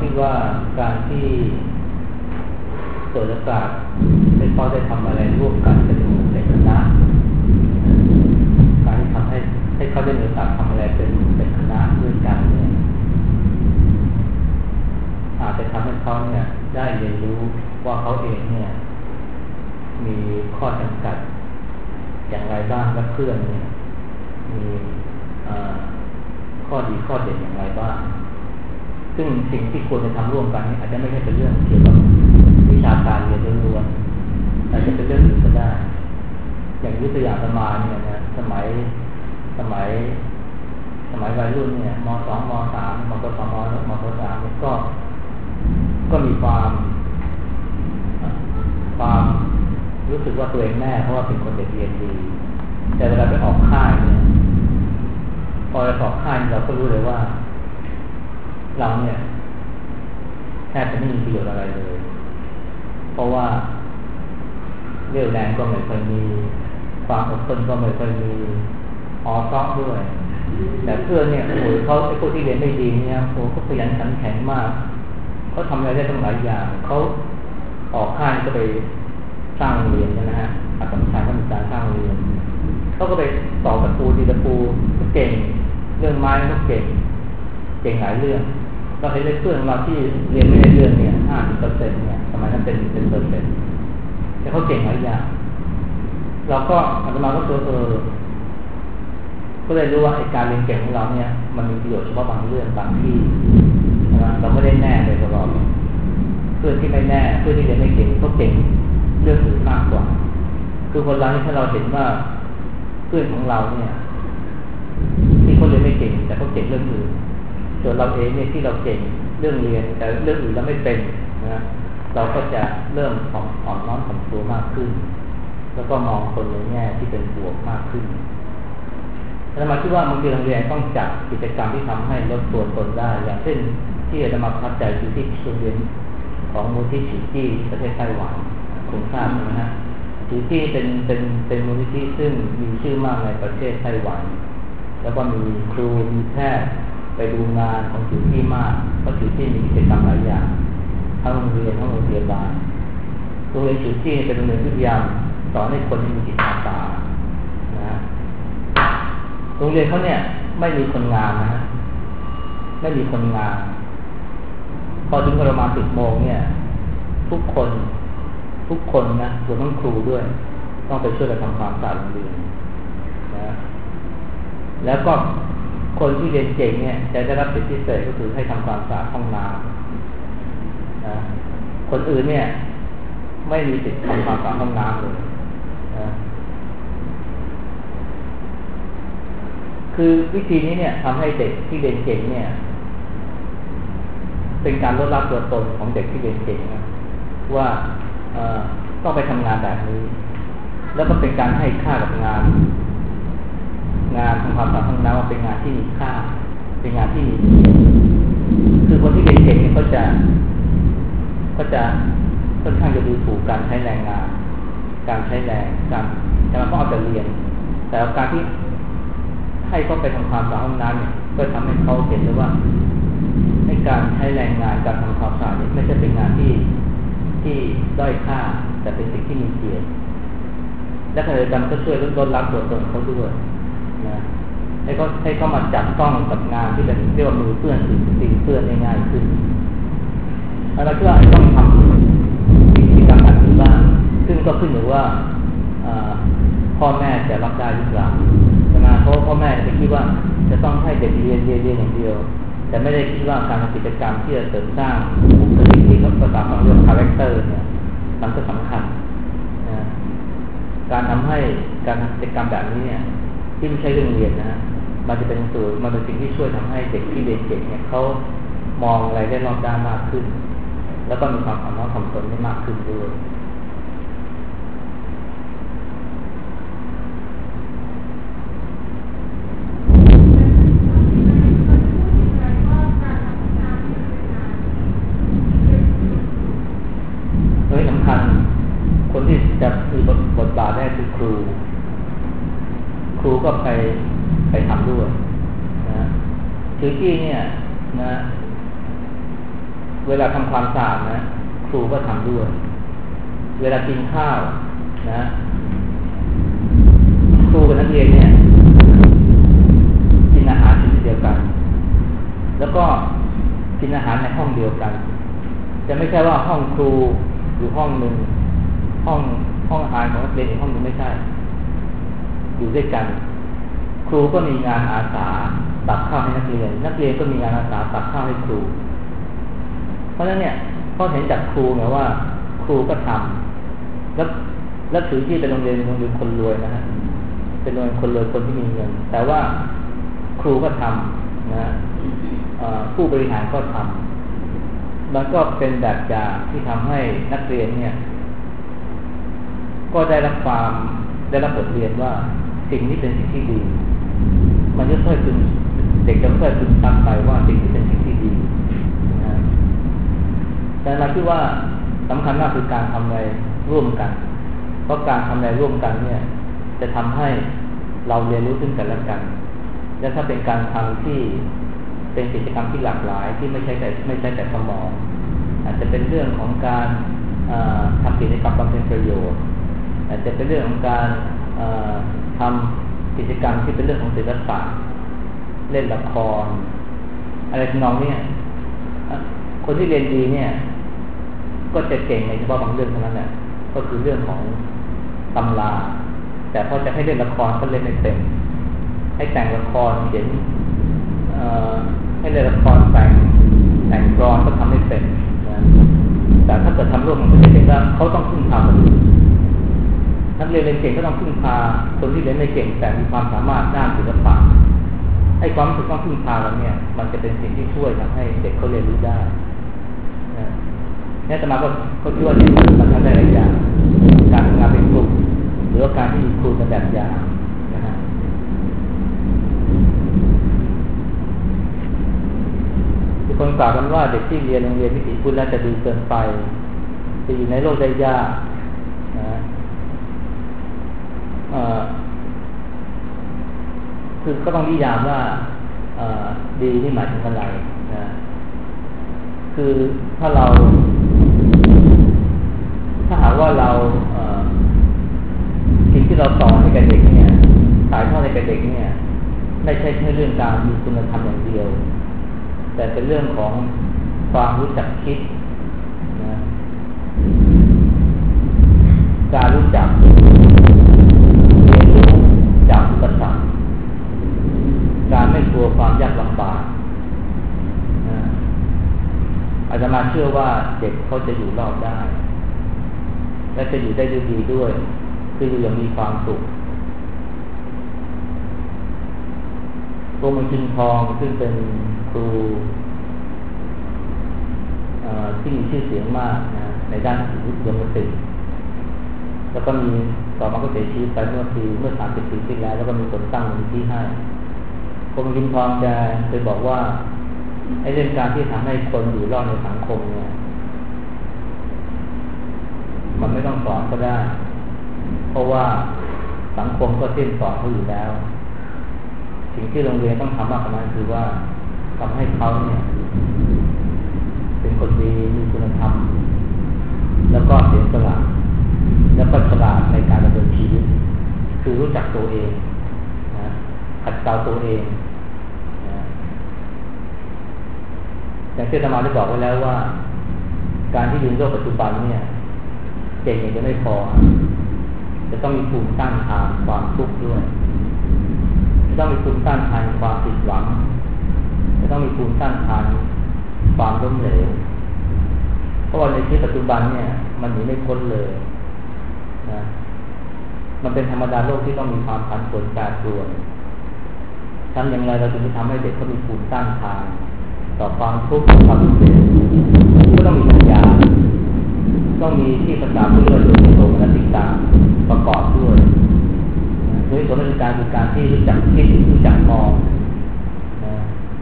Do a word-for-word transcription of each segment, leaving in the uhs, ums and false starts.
คิดว่าการที่เปิดโอกาสให้เขาได้ทำอะไรร่วมกันเป็นหมู่เป็นคณะการที่ทำให้ให้เขาได้มีโอกาสทำอะไรเป็นเป็นคณะด้วยกันเนี่ยอาจจะทำให้เขาเนี่ยได้เรียนรู้ว่าเขาเองเนี่ยมีข้อจำกัดอย่างไรบ้างและเพื่อนเนี่ยมีข้อดีข้อเด่นอย่างไรบ้างซึ่งสิ่งที่ควรจะทำร่วมกันนี่อาจจะไม่ใช่เป็นเรื่องเกี่ยวกับวิชาการเรียนล้วนๆอาจจะเป็นเรื่องอื่นก็ได้อย่างยุทธยาสมาเนี่ยนะสมัยสมัยสมัยวัยรุ่นเนี่ยม.สอง ม.สาม ม.ป.สอง ม.ม.ป.สามเนี่ยก็ก็มีความความรู้สึกว่าตัวเองแน่เพราะว่าเป็นคนเด็กเรียนดีแต่เวลาไปออกค่ายเนี่ยพอไปออกค่ายเราก็รู้เลยว่าเราเนี่ยแทบจะไม่มีประโยชน์อะไรเลยเพราะว่าเรี่ยวแรงก็ไม่เคยมีความอดทนก็ไม่เคยมีอ๋อซ้อมด้วยแต่เพื่อนเนี่ยโอ้ยเขาไอ้พวกที่เรียนไม่ดีเนี่ยโอ้เขาขยันขันแข็งมากเขาทำอะไรได้ตั้งหลายอย่างเขาออกค่ายก็ไปสร้างเรียนนะฮะอาสมชัยก็มีการสร้างเรียนเขาก็ไปต่อตะปูดีตะปูก็เก่งเรื่องไม้ก็เก่งเก่งหลายเรื่องเราเห็นเลยเพื่อนเราที่เรียนไม่ได้เรื่องเนี่ยห้าสิบเปอร์เซ็นต์เนี่ยสมัยนั้นเป็นเป็นเปอร์เซ็นต์แต่เขาเก่งหลายอย่างเราก็อาตมาก็ตัวเออก็เลยรู้ว่าไอ้การเรียนเก่งของเราเนี่ยมันมีประโยชน์เฉพาะบางเรื่องบางที่นะเราไม่ได้แน่เลยตลอดเพื่อนที่ไม่แน่เพื่อนที่เรียนไม่เก่งเขาเก่งเรื่องอื่นมากกว่าคือคนเราถ้าเราเห็นว่าเพื่อนของเราเนี่ยที่เขาเรียนไม่เก่งแต่เขาเก่งเรื่องอื่นส่วนเราเองเนี่ยที่เราเก่งเรื่องเรียนแต่เรื่องอื่นเราไม่เป็นนะเราก็จะเริ่มอ่อนอ่อนน้อมถ่อมตัวมากขึ้นแล้วก็มองคนในแง่ที่เป็นบวกมากขึ้นแล้วมาคิดว่าบางทีโรงเรียนต้องจัดกิจกรรมที่ทำให้ลดตัวตนได้อย่างเช่นที่อาจจะมาประทับใจคือที่โรงเรียนของมูลที่ฉิวจี้ประเทศไต้หวันคงทราบใช่ไหมฮะฉิวจี้เป็นเป็นเป็นมูลนิธิซึ่งมีชื่อมากในประเทศไต้หวันแล้วก็มีครูมีแพทย์ไปดูงานของฉิวจี้มากเพราะฉิวจี้มีกิจกรรมหลายอย่างทั้งโรงเรียนทั้งโรงพยาบาลโรงเรียนฉิวจี้เป็นโรงเรียนที่พยายามสอนให้คนมีจิตอาสานะโรงเรียนเขาเนี่ยไม่มีคนงานนะฮะไม่มีคนงานพอถึงประมาณสิบโมงเนี่ยทุกคนทุกคนนะรวมทั้งครูด้วยต้องไปช่วยกันทำความสะอาดโรงเรียนนะแล้วก็คนที่เรียนเก่งเนี่ยจะได้รับสิทธิพิเศษก็คือให้ทำความสะอาดห้องน้ำนะคนอื่นเนี่ยไม่มีสิทธิ์ทำความสะอาดห้องน้ำเลยนะคือวิธีนี้เนี่ยทำให้เด็กที่เรียนเก่งเนี่ยเป็นการลดละตัวตนของเด็กที่เรียนเก่งนะว่าต้องไปทำงานแบบนี้แล้วก็เป็นการให้ค่ากับงานงานทำความสะอาดห้องน้ำว่าเป็นงานที่มีค่าเป็นงานที่มีคือคนที่เรียนเก่งเนี่ยเขาจะก็จะค่อนข้างจะดูถูกการใช้แรงงานการใช้แรงการแต่เราก็เอาแต่เรียนแต่การที่ให้เขาไปทำความสะอาดห้องน้ำเนี่ยก็ทำให้เขาเห็นเลยว่าในการใช้แรงงานการทำความสะอาดไม่ใช่เป็นงานที่ที่ด้อยค่าแต่เป็นสิ่งที่มีเกียรติและขณะเดียวกันก็ช่วยลดลดละตัวตนเขาด้วยนะให้เขาให้เขามาจับต้องกับงานที่เป็นเรียกว่ามือเปื้อนสิ่งสิ่งเปื้อนได้ง่ายขึ้นแล้วก็ต้องทำกิจกรรมแบบนี้บ้างซึ่งก็ขึ้นอยู่ว่าพ่อแม่จะรับได้หรือเปล่าใช่ไหมเพราะพ่อแม่จะคิดว่าจะต้องให้เด็กเรียนเรียนเรียนอย่างเดียวแต่ไม่ได้คิดว่าการทำกิจกรรมที่จะเสริมสร้างบุคลิกที่เขาภาษาของเรื่องคาแรคเตอร์เนี่ยมันก็สำคัญนะการทำให้การทำกิจกรรมแบบนี้เนี่ยที่ไม่ใช่เรื่องเรียนนะมันจะเป็นตัวมันเป็นสิ่งที่ช่วยทำให้เด็กที่เรียนเก่งเนี่ยเขามองอะไรได้รอบด้านมากขึ้นแล้วก็มีความอ่อนน้อมถ่อมตนได้มากขึ้นด้วยคนที่จะมีบทบาทได้คือครูครูก็ไปไปทำด้วยนะถือที่เนี่ยนะเวลาทำความสะอาดนะครูก็ทำด้วยเวลากินข้าวนะครูกับนักเรียนเนี่ยกินอาหารชนิดเดียวกันแล้วก็กินอาหารในห้องเดียวกันจะไม่ใช่ว่าห้องครูอยู่ห้องหนึ่งห้องห้องอาหารของนักเรียนอีกห้องหนึ่งไม่ใช่อยู่ด้วยกันครูก็มีงานอาสาตักข้าวให้นักเรียนนักเรียนก็มีงานอาสาตักข้าวให้ครูเพราะฉะนั้นเนี่ยก็เห็นจากครูไงว่าครูก็ทำแล้วแล้วถือที่เป็นโรงเรียนโรงเรียนคนรวยนะฮะเป็นโรงเรียนคนรวยคนที่มีเงินแต่ว่าครูก็ทำนะผู้บริหารก็ทำมันก็เป็นแบบอย่างที่ทำให้นักเรียนเนี่ยก็ได้รับความได้รับบทเรียนว่าสิ่งนี้เป็นสิ่งที่ดีมันจะค่อยๆซึมเด็กจะค่อยๆซึมซับไปว่าสิ่งนี้เป็นสิ่งที่ดีนะแต่เราคิดว่าสำคัญมากคือการทำอะไรร่วมกันเพราะการทำอะไรร่วมกันเนี่ยจะทำให้เราเรียนรู้ซึ่งกันและกันและถ้าเป็นการทำที่เป็นกิจกรรมที่หลากหลายที่ไม่ใช่แต่ไม่ใช่แต่สมองอาจจะเป็นเรื่องของการทำกิจกรรมบำเพ็ญประโยชน์อาจจะเป็นเรื่องของการทำกิจกรรมที่เป็นเรื่องของศิลปะเล่นละครอะไรทำนองนี้คนที่เรียนดีเนี่ยก็จะเก่งในเฉพาะบางเรื่องเท่านั้นแหละก็คือเรื่องของตำราแต่พอจะให้เล่นละครก็เล่นไม่เป็นให้แต่งละครเขียนให้เล่นละครแต่งแต่งกลอนก็ทำไม่เป็นนะแต่ถ้าเกิดทำร่วมกันก็จะเห็นว่าเขาต้องพึ่งพาคนอื่นนักเรียนเรียนเก่งก็ต้องพึ่งพาคนที่เรียนไม่เก่งแต่มีความสามารถด้านศิลปะให้ความรู้สึกต้องพึ่งพาแล้วเนี่ยมันจะเป็นสิ่งที่ช่วยทำให้เด็กเขาเรียนรู้ได้นะนี่แต่มาก็ก็คิดว่าเนี่ยมันทำได้หลายอย่างการทำงานเป็นกลุ่มหรือว่าการที่มีครูเป็นแบบอย่างนะฮะมีคนกล่าวกันว่าเด็กที่เรียนโรงเรียนวิถีพุทธแล้วจะดีเกินไปจะอยู่ในโลกได้ยากนะคือก็ต้องนิยามว่าดีนี่หมายถึงอะไรนะคือถ้าเราถ้าหากว่าเราสิ่งที่เราสอนให้กับเด็กเนี่ยถ่ายทอดให้กับเด็กเนี่ยไม่ใช่แค่เรื่องการมีคุณธรรมอย่างเดียวแต่เป็นเรื่องของความรู้จักคิดนะการรู้จักเรียนรู้จากอุปสรรคการไม่กลัวความยากลำบากนะอาจจะมาเชื่อว่าเด็กเขาจะอยู่รอดได้และจะอยู่ได้ด้วยดีด้วยคืออยู่อย่างมีความสุขโกมลชินทองซึ่งเป็นครูที่มีชื่อเสียงมากนะในด้านวิทยาศาสตร์แล้วก็มีต่อมาก็เสียชีวิตไปเมื่อปีเมื่อสามสิบปีที่แล้วแล้วก็มีคนตั้งมูลนิธิให้โกมลชินทองจะเคยบอกว่าไอ้เรื่องการที่ทำให้คนอยู่รอดในสังคมเนี่ยมันไม่ต้องสอนก็ได้เพราะว่าสังคมก็เส้นสอนเขาอยู่แล้วสิ่งที่โรงเรียนต้องทำมากกว่านั้นคือว่าทำให้เขาเนี่ยเป็นคนดีมีคุณธรรมแล้วก็เสียสละแล้วก็ฉลาดในการดำเนินชีวิตคือรู้จักตัวเองนะขัดเกลาตัวเองนะอย่างที่อาตมาได้บอกไว้แล้วว่าการที่อยู่ในโลกปัจจุบันเนี่ยเก่งอย่างเดียวไม่พอจะต้องมีภูมิต้านทานความทุกข์ด้วยจะต้องมีภูมิต้านทานความผิดหวังจะต้องมีภูมิต้านทานความล้มเหลวเพราะว่าในชีวิตปัจจุบันเนี่ยมันหนีไม่พ้นเลยนะมันเป็นธรรมดาโลกที่ต้องมีความผันผวนแปรปรวนทำอย่างไรเราถึงจะทำให้เด็กเขามีภูมิต้านทานต่อความทุกข์ความล้มเหลวก็ต้องมีปัญญาต้องมีที่ภาษาพุทธเรียกว่าโสมนัสสิกาประกอบด้วยโดยโสมนัสสิกาคือการที่รู้จักคิดรู้จักมองนะ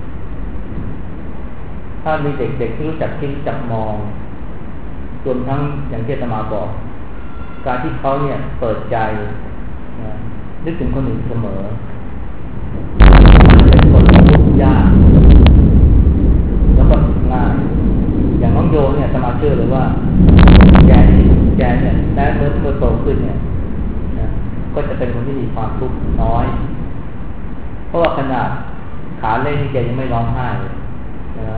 ถ้ามีเด็กๆที่รู้จักคิดรู้จักมองรวมทั้งอย่างที่อาตมาบอกการที่เขาเนี่ยเปิดใจนะนึกถึงคนอื่นเสมอเป็นคนที่ทุกข์ยากแล้วก็ง่ายอย่างน้อยเพราะว่าขนาดขาเล่นนี่แกยังไม่ร้องไห้เลยนะ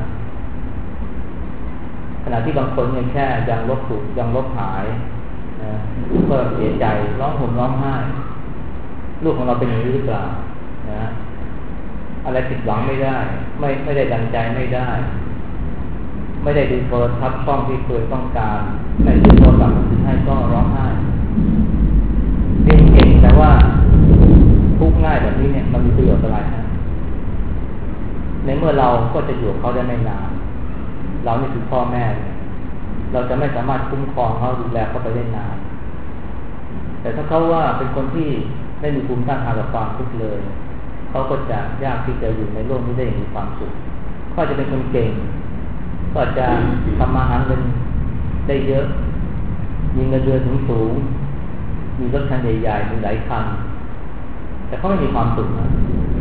ขณะที่บางคนเนี่ยแค่ยังลบถูกยังลบหายนะก็เสียใจร้องห่มร้องไห้ลูกของเราเป็นอย่างนี้หรือเปล่านะอะไรผิดหวังไม่ได้ไม่ไม่ได้ดังใจไม่ได้ไม่ได้ดูโทรทัศน์ช่องที่เคยต้องการไม่ดูโทรศัพท์มือถือให้ก็ร้องไห้เรียนเก่งแต่ว่าทุกข์ง่ายแบบนี้เนี่ยมันมีประโยชน์อะไรนะในเมื่อเราก็จะอยู่กับเขาได้ไม่นานเรานี่คือพ่อแม่เราจะไม่สามารถคุ้มครองเขาดูแลเขาไปได้นานแต่ถ้าเขาว่าเป็นคนที่ไม่มีภูมิต้านทานต่อความทุกข์เลยเขาก็จะยากที่จะอยู่ในโลกนี้ได้อย่างมีความสุขเขาจะเป็นคนเก่งก็จะทำมาหาเงินได้เยอะมีเงินเดือนสูงสูงมีรถคันใหญ่ๆมีหลายคันแต่เขาไม่มีความสุขนะ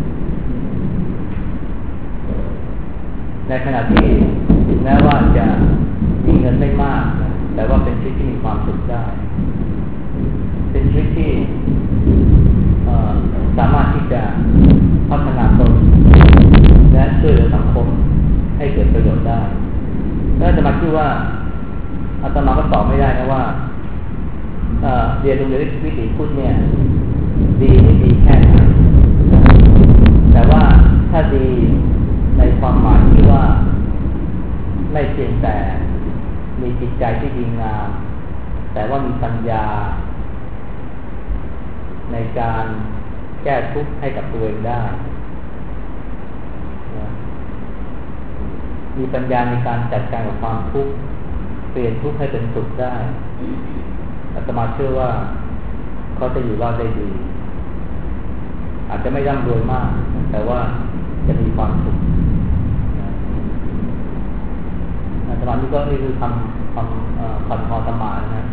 ในขณะที่ถึงแม้ว่าจะมีเงินไม่มากแต่ว่าเป็นชีวิตที่มีความสุขได้เป็นชีวิตที่สามารถที่จะพัฒนาตนและช่วยเหลือสังคมให้เกิดประโยชน์ได้แล้วจะมาคิดว่าอาตมาก็ตอบไม่ได้นะว่าเรียนโรงเรียนวิถีพุทธเนี่ยดีไม่ดีแค่ไหนแต่ว่าถ้าดีในความหมายที่ว่าไม่เพียงแต่มีจิตใจที่ดีงามแต่ว่ามีปัญญาในการแก้ทุกข์ให้กับตัวเองได้มีปัญญาในการจัดการกับความทุกข์เปลี่ยนทุกข์ให้เป็นสุขได้อาตมาเชื่อว่าเขาจะอยู่รอดได้ดีอาจจะไม่ร่ำรวยมากแต่ว่าจะมีความสุขอาตมาที่ก็นี่คือคำคำผ่อนคออาตมานะ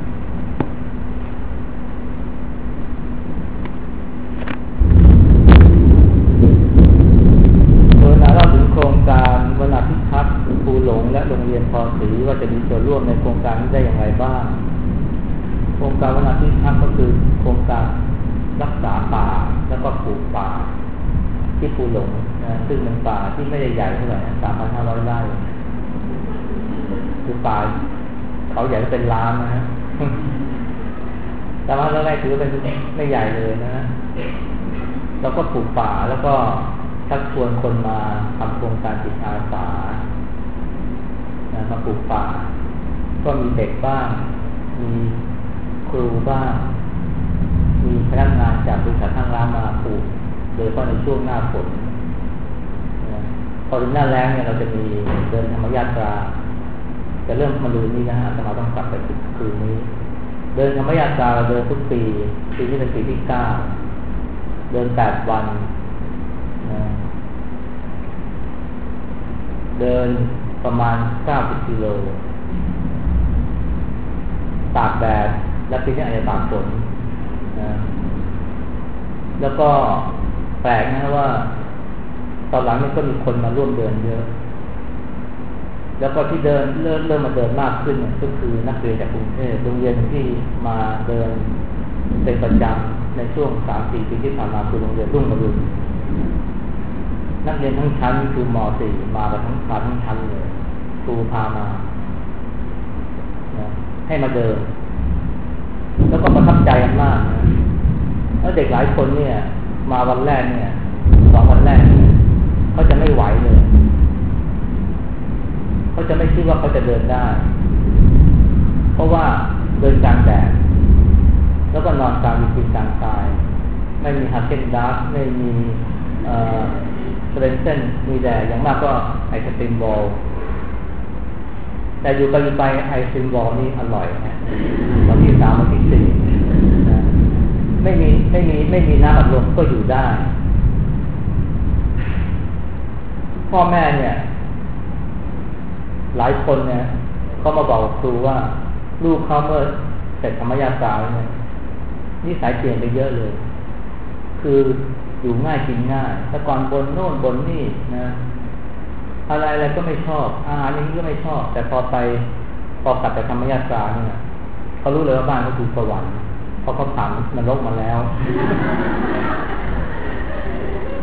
โดยนะเราถึงโครงการวนาพิทักษ์ภูหลงและโรงเรียนพอศรีว่าจะมีส่วนร่วมในโครงการนี้ได้อย่างไรบ้างโครงการวนาพิทักษ์ก็คือโครงการรักษาป่าแล้วก็ปลูกป่าที่ภูหลงนะซึ่งเป็นป่าที่ไม่ได้ใหญ่เท่าไหร่สามพันห้าร้อยไร่คือป่าเขาใหญ่เป็นล้านนะฮะแต่ว่าไร่ถือเป็นไม่ใหญ่เลยนะฮะแล้วก็ปลูกป่าแล้วก็ชักชวนคนมาทำโครงการจิตอาสานะมาปลูกป่าก็มีเด็กบ้างมีครูบ้างมีพนักงานจากบริษัททางร้านมาปลูกโดยเฉพาะในช่วงหน้าฝนพอถึงหน้าแล้งเนี่ยเราจะมีเดินธรรมยาตราจะเริ่มมาดูนี้นะฮะจะมาต้องกลับไปคืนนี้เดินธรรมยาตราเราเดินทุกปีปีนี้เป็นปีที่เก้าเดินแปดวันนะเดินประมาณเก้าสิบกิโลตากแดดและปีนี้อาจจะตากฝนนะแล้วก็แปลกนะว่าตอนหลังนี่ก็มีคนมาร่วมเดินเยอะแล้วก็ที่เดินเริ่มเริ่มมาเดินมากขึ้นเนี่ยก็คือนักเรียนจากกรุงเทพโรงเรียนที่มาเดินเป็นประจำในช่วงสามสี่ปีที่ผ่านมาคือโรงเรียนรุ่งอรุณนักเรียนทั้งชั้นคือม .สี่ มากันทั้งพาทั้งชั้นเลยครูพามาให้มาเดินแล้วก็ประทับใจมากนะแล้วเด็กหลายคนเนี่ยมาวันแรกเนี่ยสองวันแรกเขาจะไม่ไหวเลยเขาจะไม่คิดว่าเขาจะเดินได้เพราะว่าเดินกลางแดดแล้วก็นอนกลางวิธีกลางทรายไม่มีฮาเกนดัสไม่มีเอ่อสเปนเซนมีแต่อย่างมากก็ไอศครีมบอลแต่อยู่ไปอยู่ไปไอศครีมบอลนี่อร่อยนะวันที่สามวันที่สี่นะไม่มีไม่มีไม่มีน้ำอัดลมก็อยู่ได้พ่อแม่เนี่ยหลายคนเนี่ยเขามาบอกครูว่าลูกเขาเมื่อเสร็จธรรมยาตราเนี่ยนิสัยเปลี่ยนไปเยอะเลยคืออยู่ง่ายกินง่ายแต่ก่อนบนโน่นบนนี่นะอะไรอะไรก็ไม่ชอบอาหารอย่างนี้ก็ไม่ชอบแต่พอไปพอกลับไปธรรมยาตราเนี่ยเขารู้เลยว่าบ้านเขาคือสวรรค์เพราะเขาผ่านนรกมาแล้ว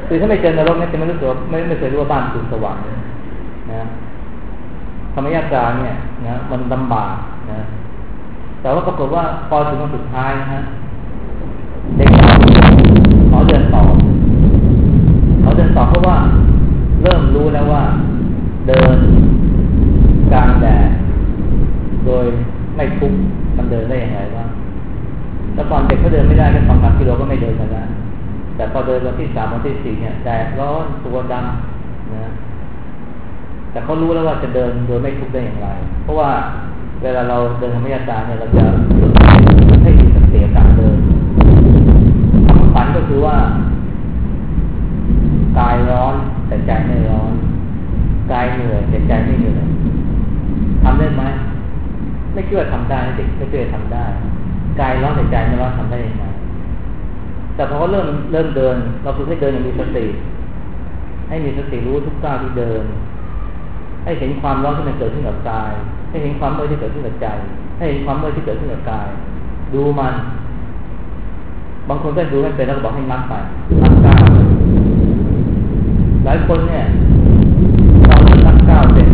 คือถ้าไม่เจอนรกเนี่ยจะไม่รู้สึกไม่ไม่เคยรู้ว่าบ้านคือสวรรค์นะธรรมยาตราเนี่ยนะมันลำบากนะแต่ว่าปรากฏว่าพอถึงวันสุดท้ายนะฮะเด็กขอเดินต่อขอเดินต่อเพราะว่าเริ่มรู้แล้วว่าเดินกลางแดดโดยไม่ทุกข์มันเดินได้อย่างไรบ้างแล้วก่อนเด็กเขาเดินไม่ได้แค่สองสามกิโลก็ไม่เดินกันแล้วแต่พอเดินวันที่สามวันที่สี่เนี่ยแดดร้อนตัวดำนะแต่เขารู้แล้วว่าจะเดินโดยไม่ทุกข์ได้อย่างไรเพราะว่าเวลาเราเดินธรรมยาตราเนี่ยเราจะฝึกให้มีสติการเดินความฝันก็คือว่ากายร้อนแต่ใจไม่ร้อนกายเหนื่อยแต่ใจไม่เหนื่อยทำได้ไหมไม่เชื่อทำได้เด็กไม่เชื่อทำได้กายร้อนแต่ใจไม่ร้อนทำได้ยังไงแต่พอเขาเริ่มเริ่มเดินเราฝึกให้เดินอย่างมีสติให้มีสติรู้ทุกก้าวที่เดินให้เห็นความร้อนที่มันเกิดขึ้นกับกายให้เห็นความเมื่อยที่เกิดขึ้นกับใจให้เห็นความเมื่อยที่เกิดขึ้นกับกายดูมันบางคนก็ดูไม่เป็นแล้วก็บอกให้นับไปนับก้าวหลายคนเนี่ยตอนนับก้าวเป็น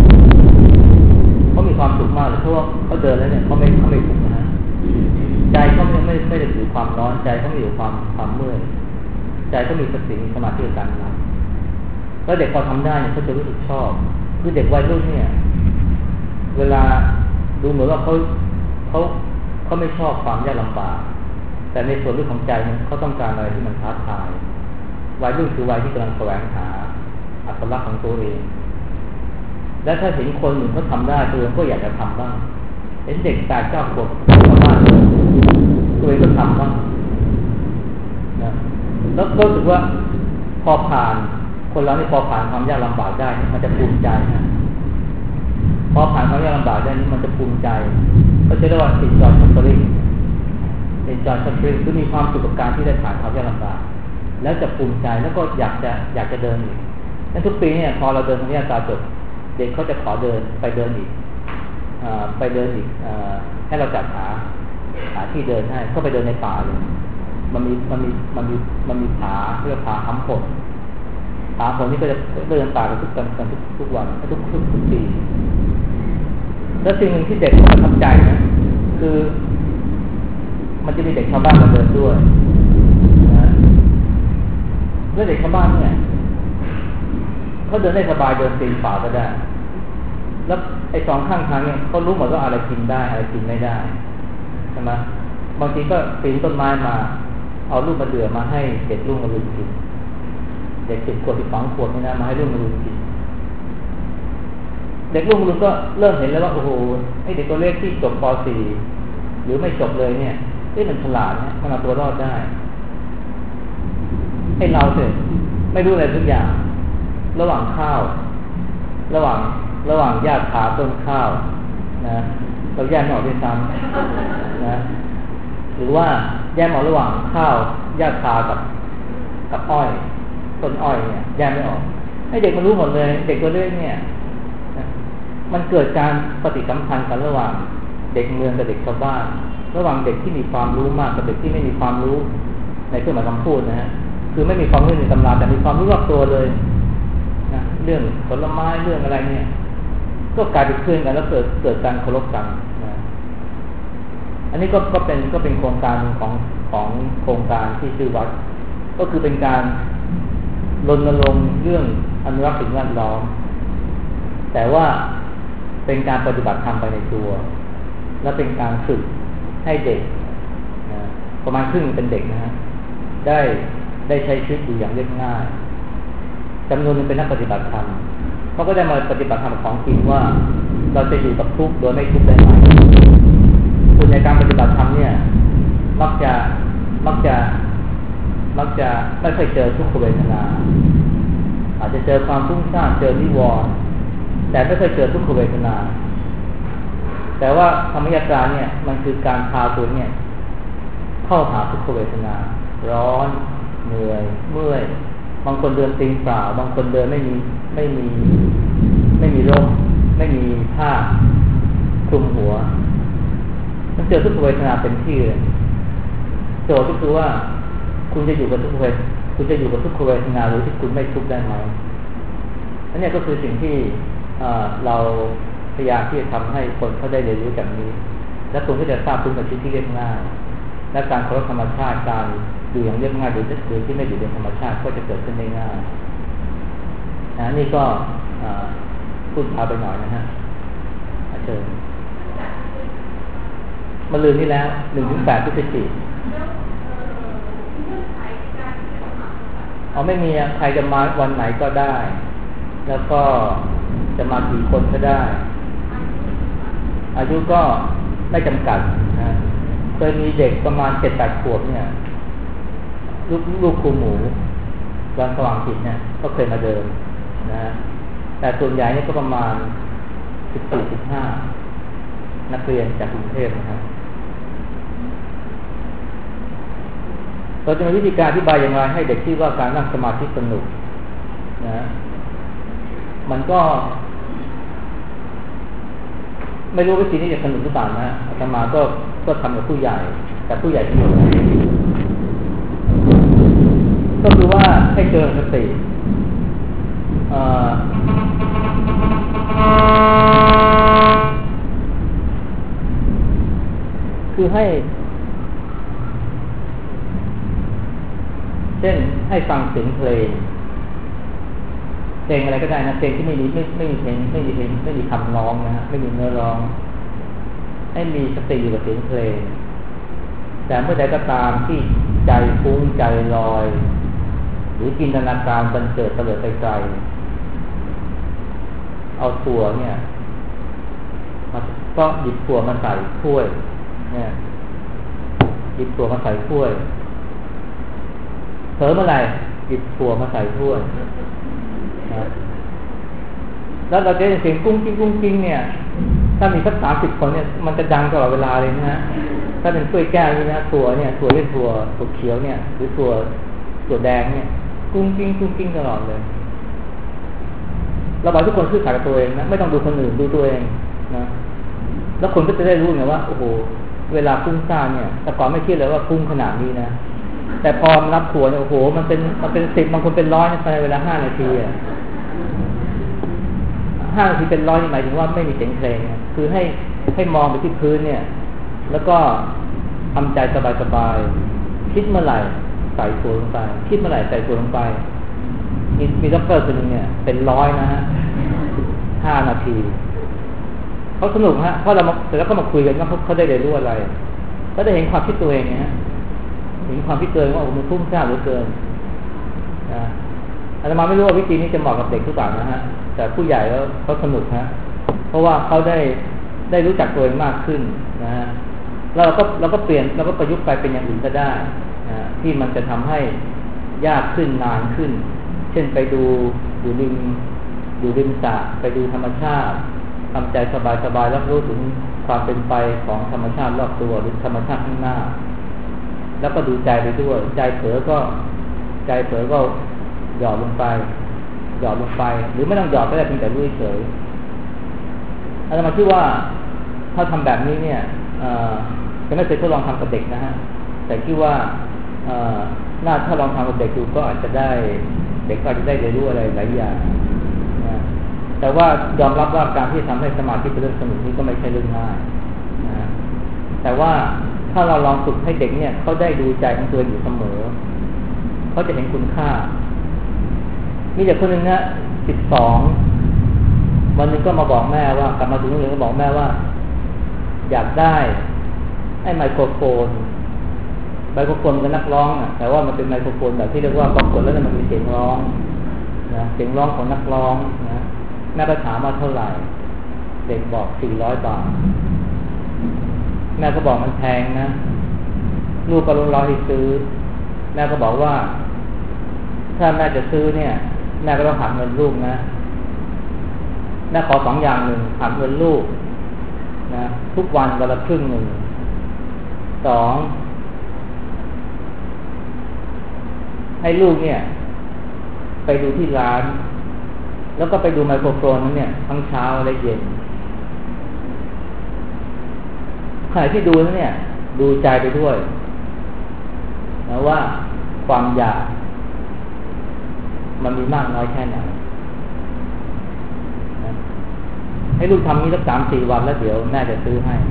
เขามีความสุขมากเลยเพราะว่าเขาเดินแล้วเนี่ยเขาไม่เขาไม่ทุกข์นะใจเขาไม่ไม่ไม่ได้ถือความร้อนใจเขาไม่อยู่ความความเมื่อยใจเขามีสติมีสมาธิในการนับแล้วเด็กพอทำได้เนี่ยเขาจะรู้สึกชอบคือเด็กวัยรุ่นเนี่ยเวลาดูเหมือนว่าเขาเขาเขาไม่ชอบความยากลำบากแต่ในส่วนลึกของใจเนี่ยเขาต้องการอะไรที่มันท้าทายวัยรุ่นคือวัยที่กำลังแสวงหาอัตลักษณ์ของตัวเองและถ้าเห็นคนอื่นเขาทำได้ตัวเองก็อยากจะทำบ้างเห็นเด็กแปดเก้าขวบชาวบ้านตัวเองก็ทำบ้างนะแล้วก็รู้สึกว่าพอผ่านคนเรานี่พอผ่านความยากลำบากได้มันจะภูมิใจนะพอผ่านความยากลำบากได้นี่มันจะภูมิใจเขาจะเรียกว่า enjoy suffering enjoy suffering คือมีความสุขกับการที่ได้ผ่านความยากลำบากแล้วจะภูมิใจแล้วก็อยากจะอยากจะเดินอีกนั้นทุกปีเนี่ยพอเราเดินธรรมยาตราจบเด็กเขาจะขอเดินไปเดินอีกไปเดินอีกให้เราจัดหาหาที่เดินให้ก็ไปเดินในป่าเลยมันมีมันมีมันมีมันมีผาเรียกผาค้ำผลผาผลนี่ก็จะเดินป่ากันทุกกันกันทุกทุกวันทุกทุกทุกปีแล้วสิ่งหนึ่งที่เด็กประทับใจนะคือมันจะมีเด็กชาวบ้านมาเดินด้วยนะแล้วเด็กชาวบ้านเนี่ยเขาเดินได้สบายเดินตีนป่าก็ได้แล้วไอ้สองข้างทางเนี่ยเขารู้หมดว่าอะไรกินได้อะไรกินไม่ได้ใช่ไหมบางทีก็ปีนต้นไม้มาเอาลูกมะเดื่อมาให้เด็กลูกมะรุนกินเด็กสิบขวบสิบสองขวบนี่นะมาให้ลูกมะรุนกินเด็กลูกมะรุนก็เริ่มเห็นแล้วว่าโอ้โหไอ้เด็กตัวเล็กที่จบป .สี่ หรือไม่จบเลยเนี่ยที่มันฉลาดเนี่ยมันเอาตัวรอดได้ให้เราเถอะไม่รู้อะไรทุกอย่างระหว่างข้าวระหว่างระหว่างหญ้าคาต้นข้าวนะเราแยกไม่ออกด้วยซ้ำนะหรือว่าแยกออกระหว่างข้าวหญ้าคากับกับอ้อยต้นอ้อยเนี่ยแยกไม่ออกให้เด็กมันรู้หมดเลยเด็กตัวเล็กเนี่ยมันเกิดการปฏิสัมพันธ์กันระหว่างเด็กเมืองกับเด็กชาวบ้านระหว่างเด็กที่มีความรู้มากกับเด็กที่ไม่มีความรู้ในเครื่องหมายคำพูดนะฮะคือไม่มีความรู้ในตำราแต่มีความรู้รอบตัวเลยนะเรื่องผลไม้เรื่องอะไรเนี่ยก็กลายเป็นเพื่อนกันแล้วเกิดเกิดการเคารพกันนะอันนี้ก็ก็เป็นก็เป็นโครงการของของโครงการที่ชื่อวัดก็คือเป็นการรณรงค์เรื่องอนุรักษ์สิ่งแวดล้อมแต่ว่าเป็นการปฏิบัติธรรมไปในตัวและเป็นการฝึกให้เด็กนะประมาณครึ่งเป็นเด็กนะฮะได้ได้ใช้ชีวิตอยู่อย่างเรียบง่ายจำนวนนึงเป็นนักปฏิบัติธรรมเขาก็ได้มาปฏิบัติธรรมของจริงว่าเราจะอยู่กับทุกข์โดยไม่ทุกข์ได้ไหมส่วนในการปฏิบัติธรรมเนี่ยมักจะมักจะมักจะไม่เคยเจอทุกขเวทนาอาจจะเจอความฟุ้งซ่านเจอนิวรณ์แต่ไม่เคยเจอทุกขเวทนาแต่ว่าธรรมยาตราเนี่ยมันคือการพาตัวเนี่ยเข้าหาทุกขเวทนาร้อนเหนื่อยเมื่อยบางคนเดินตีนเปล่าบางคนเดินไม่มีไม่มีไม่มีร่มไม่มีผ้าคลุมหัวมันเจอทุกขเวทนาเป็นที่เลยโจทย์ก็คือว่าคุณจะอยู่กับทุกขเวทคุณจะอยู่กับทุกขเวทนาหรือที่คุณไม่ทุกข์ได้ไหมอันนี้ก็คือสิ่งที่เราพยายามที่จะทำให้คนเขาได้เรียนรู้จากนี้และคุณก็จะทราบคุณกับชีวิตที่เรียบง่ายและการเคารพธรรมชาติการอยู่อย่างเรียบง่ายหรือหรือที่ไม่อยู่ในธรรมชาติก็จะเกิดขึ้นได้ง่ายนะนี่ก็พูดพาไปหน่อยนะฮะเชิญมาลืนนี่แล้วหนึ่งถึงแปดพฤศจิกายนอ๋อไม่มีใครจะมาวันไหนก็ได้แล้วก็จะมากี่คนก็ได้อายุก็ไม่จำกัดนะเคยมีเด็กประมาณเจ็ดแปดขวบเนี่ยลูกลูกครูหมูวันสว่างจิตเนี่ยก็เคยมาเดินนะแต่ส่วนใหญ่เนี่ยก็ประมาณสิบสี่สิบห้านักเรียนจากกรุงเทพนะครับเราจะมีวิธีการอธิบายอย่างไรให้เด็กที่ว่าการนั่งสมาธิสนุกนะมันก็ไม่รู้วิธีนี้จะสนุกหรือเปล่านะอาตมาก็ก็ทำกับผู้ใหญ่แต่ผู้ใหญ่ที่อยู่ก็คือว่าให้เจริญสติคือให้เช่นให้ฟังเสียงเพลงเพลงอะไรก็ได้นะเพลงที่ไม่มีไม่ไม่มีเพลงไม่มีเพลงไม่มีคำร้องนะฮะไม่มีเนื้อร้องให้มีสติอยู่กับเสียงเพลงแต่เมื่อใดก็ตามที่ใจฟุ้งใจลอยหรือจินตนาการบันเจิดเตลิดไปไกลเอาถั่วเนี่ยมาก็หยิบถั่วมาใส่ถ้วยเนี่ยหยิบถั่วมาใส่ถ้วยเผลอเมื่อไหร่หยิบถั่วมาใส่ถ้วยนะแล้วเราจะได้เสียงกุ้งกิ้งกุ้งกิ้งเนี่ยถ้ามีสักสามสิบคนเนี่ยมันจะดังตลอดเวลาเลยนะฮะถ้าเป็นถ้วยแก้วนี่นะถั่วเนี่ยถั่วเรียกถั่วถั่วเขียวเนี่ยหรือถั่วถั่วแดงเนี่ยกุ้งกิ้งกุ้งกิ้งตลอดเลยเราบอกทุกคนซื่อสัตย์กับตัวเองนะไม่ต้องดูคนอื่นดูตัวเองนะแล้วคนก็จะได้รู้ไงว่าโอ้โหเวลาฟุ้งซ่านเนี่ยแต่ก่อนไม่คิดเลยว่าฟุ้งขนาดนี้นะแต่พอรับถั่วเนี่ยโอ้โหมันเป็นมันเป็นสิบบางคนเป็นร้อยในเวลาห้านาทีอ่ะห้านาทีเป็นร้อยนี่หมายถึงว่าไม่มีเสียงเพลงคือให้ให้มองไปที่พื้นเนี่ยแล้วก็ทำใจสบายๆคิดเมื่อไหร่ใส่ถั่วลงไปคิดเมื่อไหร่ใส่ถั่วลงไปมีมีด็อกเตอร์คนนึงเนี่ยเป็นร้อยนะฮะห้านาทีเขาสนุกฮะเพราะเราเสร็จแล้วก็มาคุยกันว่าเขาเขาได้เรียนรู้อะไรเขาได้เห็นความคิดตัวเองเนี่ยฮะเห็นความคิดตัวเองว่าโอ้มันพุ่งซ่านเหลือเกินนะอาตมาไม่รู้ว่าวิธีนี้จะเหมาะกับเด็กทุกอย่างนะฮะแต่ผู้ใหญ่แล้วเขาสนุกฮะเพราะว่าเขาได้ได้รู้จักตัวเองมากขึ้นนะฮะเราก็เราก็เปลี่ยนเราก็ประยุกต์ไปเป็นอย่างอื่นก็ได้นะที่มันจะทำให้ยากขึ้นนานขึ้นเช่นไปดูอยู่ริมอยู่ริมสระไปดูธรรมชาติทำใจสบายๆรับรู้ถึงความเป็นไปของธรรมชาติรอบตัวหรือธรรมชาติข้างหน้าแล้วก็ดูใจไปด้วยใจเผลอก็ใจเผลอก็หยอดลงไปหยอดลงไปหรือไม่ต้องหยอดก็ได้เพียงแต่รู้เฉยอาจารย์มาคิดว่าถ้าทำแบบนี้เนี่ยจะไม่เคยทดลองทำกับเด็กนะฮะแต่คิดว่าน่าถ้าลองทำกับเด็กดูก็อาจจะได้เด็กก็จะได้เรียนรู้อะไรหลายอย่างนะแต่ว่ายอมรับว่าการที่ทำให้สมาธิเป็นเรื่องสนุกนี้ก็ไม่ใช่เรื่องง่ายนะแต่ว่าถ้าเราลองฝึกให้เด็กเนี่ยเขาได้ดูใจของตัวอยู่เสมอเขาจะเห็นคุณค่ามีเด็กคนหนึ่งนะสิบสองวันนึงก็มาบอกแม่ว่ากลับมาถึงโรงเรียนก็บอกแม่ว่าอยากได้ไอ้ไมโครโฟนไมโครโฟนกับนักร้องอ่ะแต่ว่ามันเป็นไมโครโฟนแบบที่เรียกว่าพอกดแล้วมันมีเสียงร้องนะเสียงร้องของนักร้องนะแม่ก็ถามว่าเท่าไหร่เด็กบอกสี่ร้อยบาทแม่ก็บอกมันแพงนะลูกก็ร้องร้องให้ซื้อแม่ก็บอกว่าถ้าแม่จะซื้อเนี่ยแม่ก็ต้องหักเงินลูกนะแม่ขอสองอย่างหนึ่งหักเงินลูกนะทุกวันวันละครึ่งหนึ่งสองให้ลูกเนี่ยไปดูที่ร้านแล้วก็ไปดูไมโครโฟนนั้นเนี่ยทั้งเช้าและเย็นขณะที่ดูนั้นเนี่ยดูใจไปด้วยนะว่าความอยากมันมีมากน้อยแค่ไหนนะให้ลูกทำนี้สักสามสี่วันแล้วเดี๋ยวแม่จะซื้อให้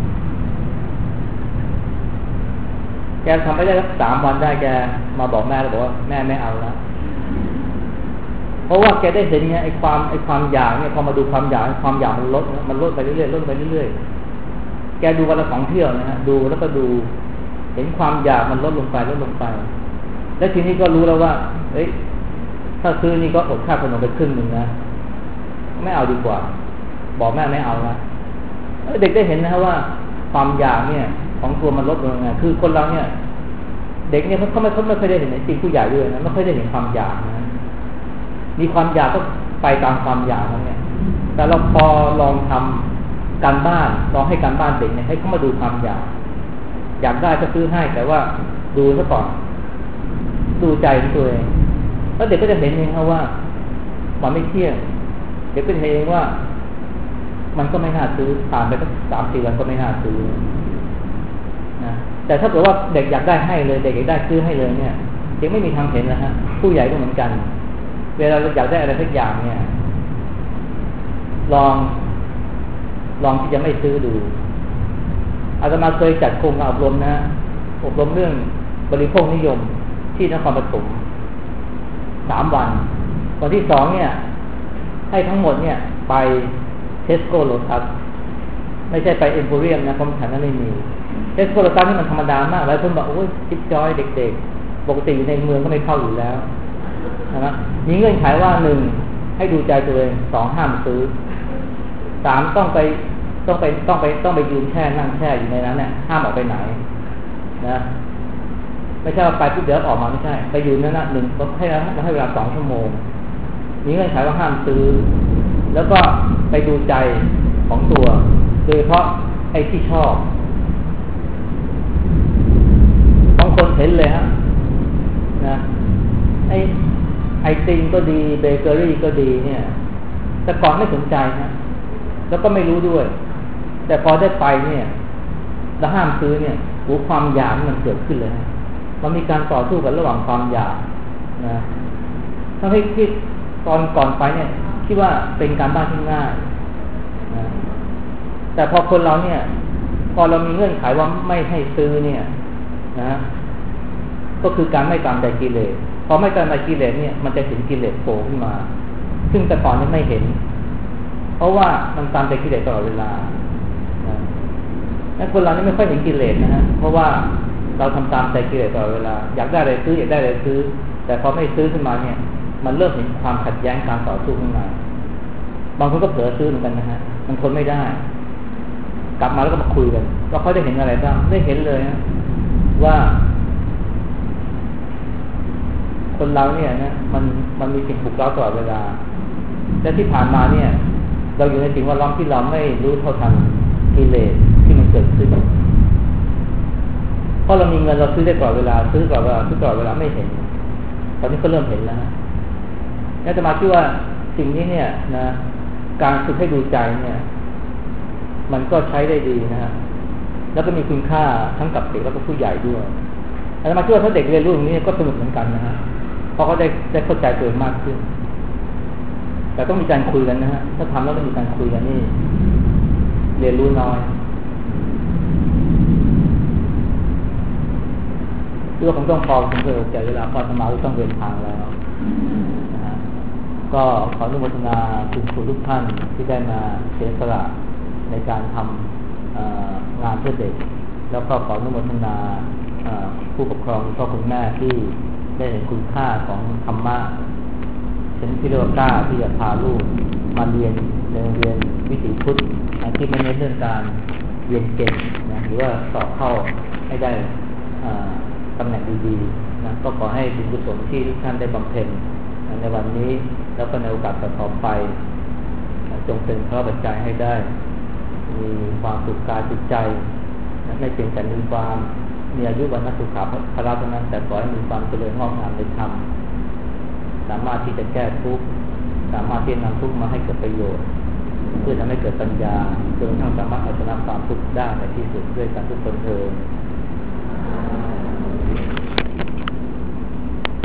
แกทำไม่ได้สักสามวันได้แกมาบอกแม่แล้วบอกว่าแม่ไม่เอาแล้วเพราะว่าแกได้เห็นเนี่ยไอ้ความไอ้ความอยากเนี่ยพอมาดูความอยากความอยากมันลดมันลดไปเรื่อยๆลดไปเรื่อยๆแกดูวันละสองเที่ยวนะฮะดูแล้วก็ดูเห็นความอยากมันลดลงไปลดลงไปแล้วทีนี้ก็รู้แล้วว่าเอ้ยถ้าซื้อนี่ก็อดค่าขนมไปครึ่งหนึ่งนะไม่เอาดีกว่าบอกแม่ไม่เอาละเด็กได้เห็นนะว่าความอยากเนี่ยของตัวมันลดลงไงคือคนเราเนี่ยเด็กเนี่ยเขาไม่เขาไม่เคยได้เห็นจริงผู้ใหญ่ด้วยนะไม่เคยได้เห็นความอยากนะมีความอยากก็ไปตามความอยากนั่นแหละแต่เราพอลองทำการบ้านลองให้การบ้านเด็กเนี่ยให้เขามาดูความอยากอยากได้ก็ซื้อให้แต่ว่าดูซะก่อนดูใจตัวเองแล้วเด็กก็จะเห็นเองครับว่ามันไม่เที่ยงเด็กก็จะเห็นเองว่ามันก็ไม่น่าซื้อผ่านไปสักสามสี่วันก็ไม่น่าซื้อนะแต่ถ้าเกิดว่าเด็กอยากได้ให้เลยเด็กอยากได้ซื้อให้เลยเนี่ยเด็กไม่มีทางเห็นนะฮะผู้ใหญ่ก็เหมือนกันเวลาเราอยากได้อะไรสักอย่างเนี่ยลองลองที่จะไม่ซื้อดูอาตมาเคยจัดโครงการอบรมนะอบรมเรื่องบริโภคนิยมที่นครปฐมสามวันวันที่สองเนี่ยให้ทั้งหมดเนี่ยไปเทสโก้โลตัสไม่ใช่ไปเอ็มโพเรียมนะเพราะฉันนั้นไม่มีเทสโก้โลตัสนี่มันธรรมดามากหลายคนบอกโอ้ยจิ๊บจอยเด็กๆปกติอยู่ในเมืองก็ไม่เข้าอยู่แล้วนะมีเงื่อนไขว่าหนึ่งให้ดูใจตัวเองสองห้ามซื้อสามต้องไปต้องไปต้องไปต้องไปยืนแช่นั่งแช่อยู่ในนั้นเนี่ยห้ามออกไปไหนนะไม่ใช่ว่าไปปุ๊บเดี๋ยวออกมาไม่ใช่ไปอยู่นั่นนะหนึ่งต้องให้เราให้เวลาสองชั่วโมงมีเงื่อนไขว่าห้ามซื้อแล้วก็ไปดูใจของตัวโดยเฉพาะไอ้ที่ชอบบางคนเห็นเลยฮะนะไอ้ไอติมก็ดีเบเกอรี่ก็ดีเนี่ยแต่ก่อนไม่สนใจนะแล้วก็ไม่รู้ด้วยแต่พอได้ไปเนี่ยแล้วห้ามซื้อเนี่ยหูความอยากมันเกิดขึ้นเลยนะมันมีการต่อสู้กันระหว่างความอยากนะถ้าให้คิดตอนก่อนไปเนี่ยคิดว่าเป็นการบ้านที่ง่ายนะแต่พอคนเราเนี่ยพอเรามีเงื่อนไขว่าไม่ให้ซื้อเนี่ยนะก็คือการไม่ตามใจกิเลสพอไม่ตามใจกิเลสเนี่ยมันจะเห็นกิเลสโผล่ขึ้นมาซึ่งแต่ก่อนนี้ไม่เห็นเพราะว่ามันตามใจกิเลสตลอดเวลาแล้วคนเรานี่ไม่ค่อยเห็นกิเลสนะฮะเพราะว่าเราทำตามใจกิเลสตลอดเวลาอยากได้อะไรซื้ออยากได้อะไรซื้อแต่พอไม่ซื้อขึ้นมาเนี่ยมันเริ่มเห็นความขัดแย้งการต่อสู้ขึ้นมาบางคนก็เผลอซื้อเหมือนกันนะฮะมันทนไม่ได้กลับมาแล้วก็มาคุยกันว่าเขาได้เห็นอะไรบ้างได้เห็นเลยนะว่าคนเราเนี่ยนะมันมันมีสิ่งปลุกเร้าตลอดเวลาและที่ผ่านมาเนี่ยเราอยู่ในสิ่งว่าล้อมที่เราไม่รู้เท่าทันกิเลสที่มันเกิดขึ้นเพราะเรามีเงินเราซื้อได้ตลอดเวลาซื้อตลอดเวลาซื้อตลอดเวลาไม่เห็นตอนนี้ก็เริ่มเห็นแล้วนะแล้วจะมาคิดว่าสิ่งนี้เนี่ยนะการฝึกให้ดูใจเนี่ยมันก็ใช้ได้ดีนะฮะแล้วก็มีคุณค่าทั้งกับเด็กแล้วก็ผู้ใหญ่ด้วยแล้วมาคิดว่าถ้าเด็กเรียนรู้อย่างนี้ก็สนุกเหมือนกันนะฮะเพราะเขาได้ได้เข้าใจตัวเองมากขึ้นแต่ต้องมีการคุยกันนะฮะถ้าทำแล้วไม่มีการคุยกันนี่เรียนรู้น้อยเรื่องของต้องพอผมเคยใจเวลาพอสมาธิต้องเดินทางแล้วนะฮะก็ขออนุโมทนาคุณครูทุกท่านที่ได้มาเสียสละในการทำงานเพื่อเด็กแล้วก็ขออนุโมทนาผู้ปกครองพ่อคุณแม่ที่ได้เห็นคุณค่าของธรรมะเช่นที่เรียกว่ากล้าที่จะพาลูกมาเรียนในโรงเรียนวิถีพุทธที่ไม่เน้นเรื่องการเรียนเก่งนะหรือว่าสอบเข้าให้ได้ตำแหน่งดีๆนะก็ขอให้บุญกุศลที่ทุกท่านได้บำเพ็ญในวันนี้แล้วก็ในโอกาสต่อไปจงเป็นพระปัจจัยให้ได้มีความสุขกายจิตใจไม่เพียงแต่มีความมีอายุวันนัสุขาพระเท่านั้นแต่ขอให้มีความเจริญงอกงามในธรรมสามารถที่จะแก้ทุกข์สามารถที่จะนำทุกข์มาให้เกิดประโยชน์เพื่อทำให้เกิดปัญญาจนทั้งสามารถเอาชนะความทุกข์ได้ในที่สุดด้วยกันทุกคนเถิด